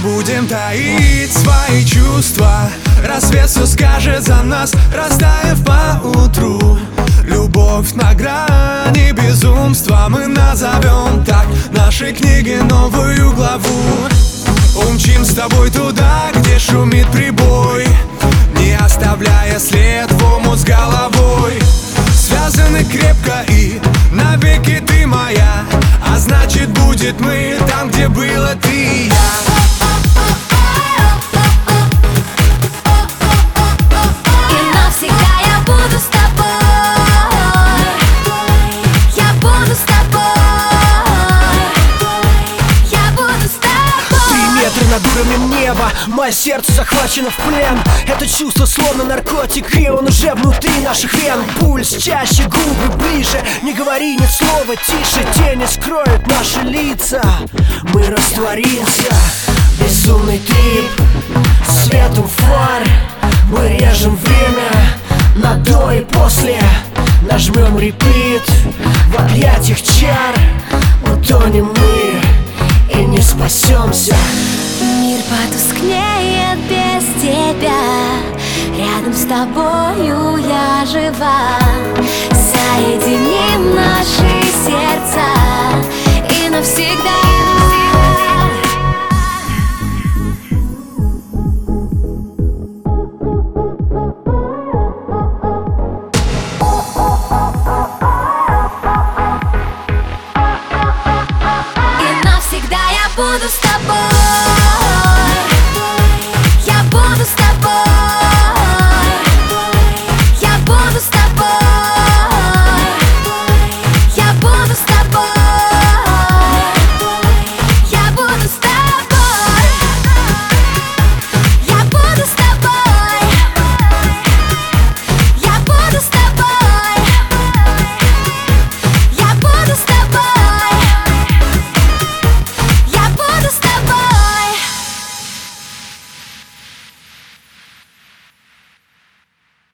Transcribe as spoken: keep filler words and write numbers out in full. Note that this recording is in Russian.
будем таить свои чувства. Рассвет все скажет за нас, растаяв поутру. Любовь на грани безумства, мы назовем так нашей книге новую главу. Умчим с тобой туда, где шумит прибой, не оставляя след в омут с головой. Связаны крепко и навеки ты моя, а значит будет мы там, где было ты и я. Над уровнем неба мое сердце захвачено в плен. Это чувство словно наркотик, и он уже внутри наших вен. Пульс чаще, губы ближе, не говори ни слова тише. Тени скроют наши лица, мы растворимся. Безумный трип, светом фар, мы режем время на до и после. Нажмем репит в объятиях чар. Утонем мы и не спасемся. Мир потускнеет без тебя, рядом с тобою я жива. Соединим наши сердца и навсегда. И навсегда я буду с тобой.